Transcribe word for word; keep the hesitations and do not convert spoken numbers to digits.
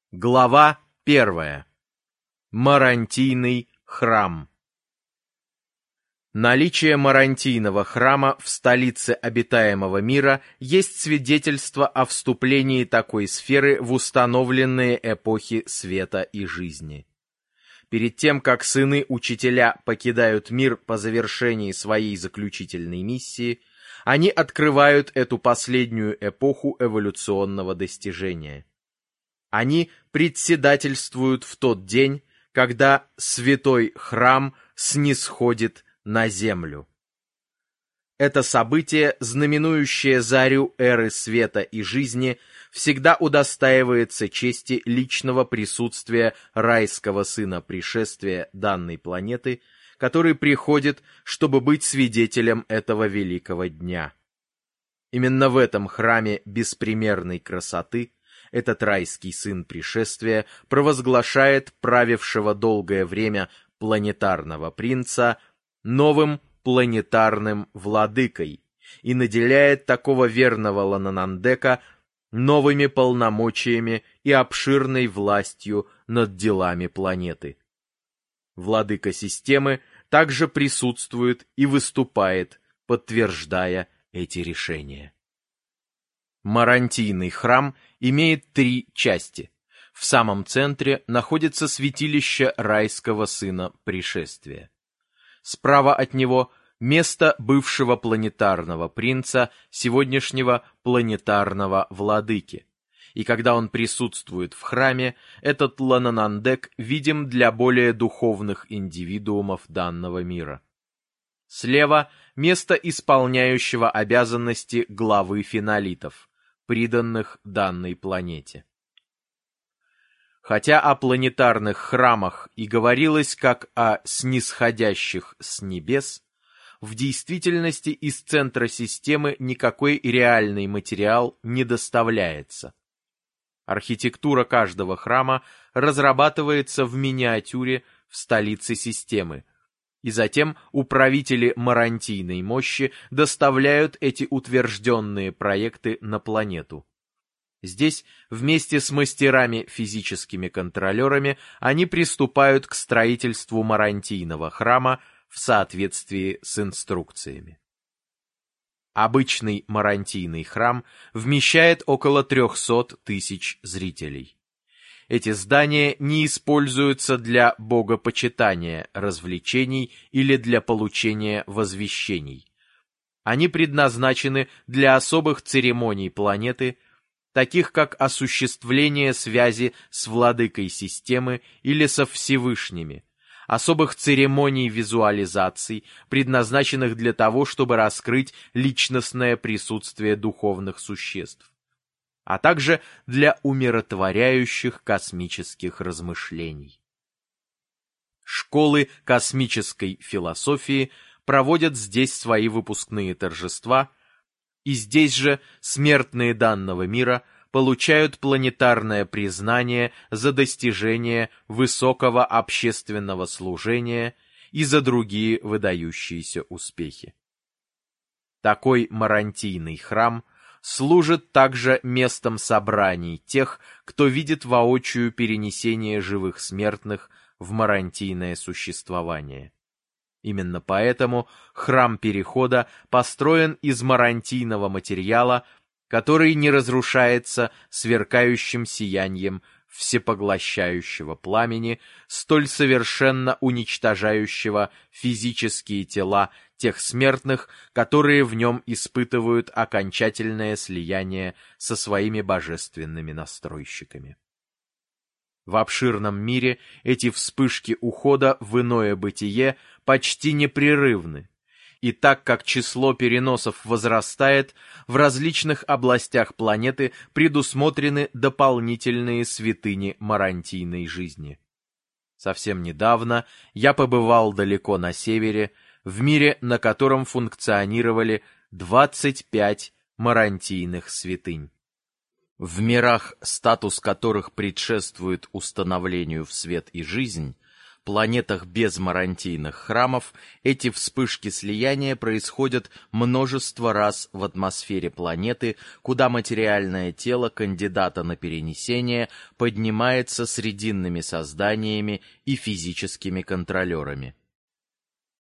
Глава первая. Марантийный храм. Наличие Марантийного храма в столице обитаемого мира есть свидетельство о вступлении такой сферы в установленные эпохи света и жизни. Перед тем, как сыны-учителя покидают мир по завершении своей заключительной миссии, они открывают эту последнюю эпоху эволюционного достижения. Они председательствуют в тот день, когда святой храм снисходит на землю. Это событие, знаменующее зарю эры света и жизни, всегда удостаивается чести личного присутствия райского сына пришествия данной планеты, который приходит, чтобы быть свидетелем этого великого дня. Именно в этом храме беспримерной красоты этот райский сын пришествия провозглашает правившего долгое время планетарного принца новым планетарным владыкой и наделяет такого верного Лананандека новыми полномочиями и обширной властью над делами планеты. Владыка системы также присутствует и выступает, подтверждая эти решения. Марантийный храм имеет три части. В самом центре находится святилище райского сына пришествия. Справа от него место бывшего планетарного принца, сегодняшнего планетарного владыки. И когда он присутствует в храме, этот Лананандек видим для более духовных индивидуумов данного мира. Слева место исполняющего обязанности главы фенолитов, приданных данной планете. Хотя о планетарных храмах и говорилось как о снисходящих с небес, в действительности из центра системы никакой реальный материал не доставляется. Архитектура каждого храма разрабатывается в миниатюре в столице системы, и затем управители марантийной мощи доставляют эти утвержденные проекты на планету. Здесь, вместе с мастерами-физическими контролерами, они приступают к строительству марантийного храма в соответствии с инструкциями. Обычный марантийный храм вмещает около трехсот тысяч зрителей. Эти здания не используются для богопочитания, развлечений или для получения возвещений. Они предназначены для особых церемоний планеты, таких как осуществление связи с владыкой системы или со Всевышними, особых церемоний визуализаций, предназначенных для того, чтобы раскрыть личностное присутствие духовных существ, а также для умиротворяющих космических размышлений. Школы космической философии проводят здесь свои выпускные торжества, и здесь же смертные данного мира получают планетарное признание за достижение высокого общественного служения и за другие выдающиеся успехи. Такой марантийный храм служит также местом собраний тех, кто видит воочию перенесение живых смертных в марантийное существование. Именно поэтому храм Перехода построен из марантийного материала, который не разрушается сверкающим сиянием всепоглощающего пламени, столь совершенно уничтожающего физические тела тех смертных, которые в нем испытывают окончательное слияние со своими божественными настройщиками. В обширном мире эти вспышки ухода в иное бытие почти непрерывны, и так как число переносов возрастает, в различных областях планеты предусмотрены дополнительные святыни марантийной жизни. Совсем недавно я побывал далеко на севере, в мире, на котором функционировали двадцать пять марантийных святынь. В мирах, статус которых предшествует установлению в свет и жизнь, планетах без марантийных храмов эти вспышки слияния происходят множество раз в атмосфере планеты, куда материальное тело кандидата на перенесение поднимается срединными созданиями и физическими контролерами.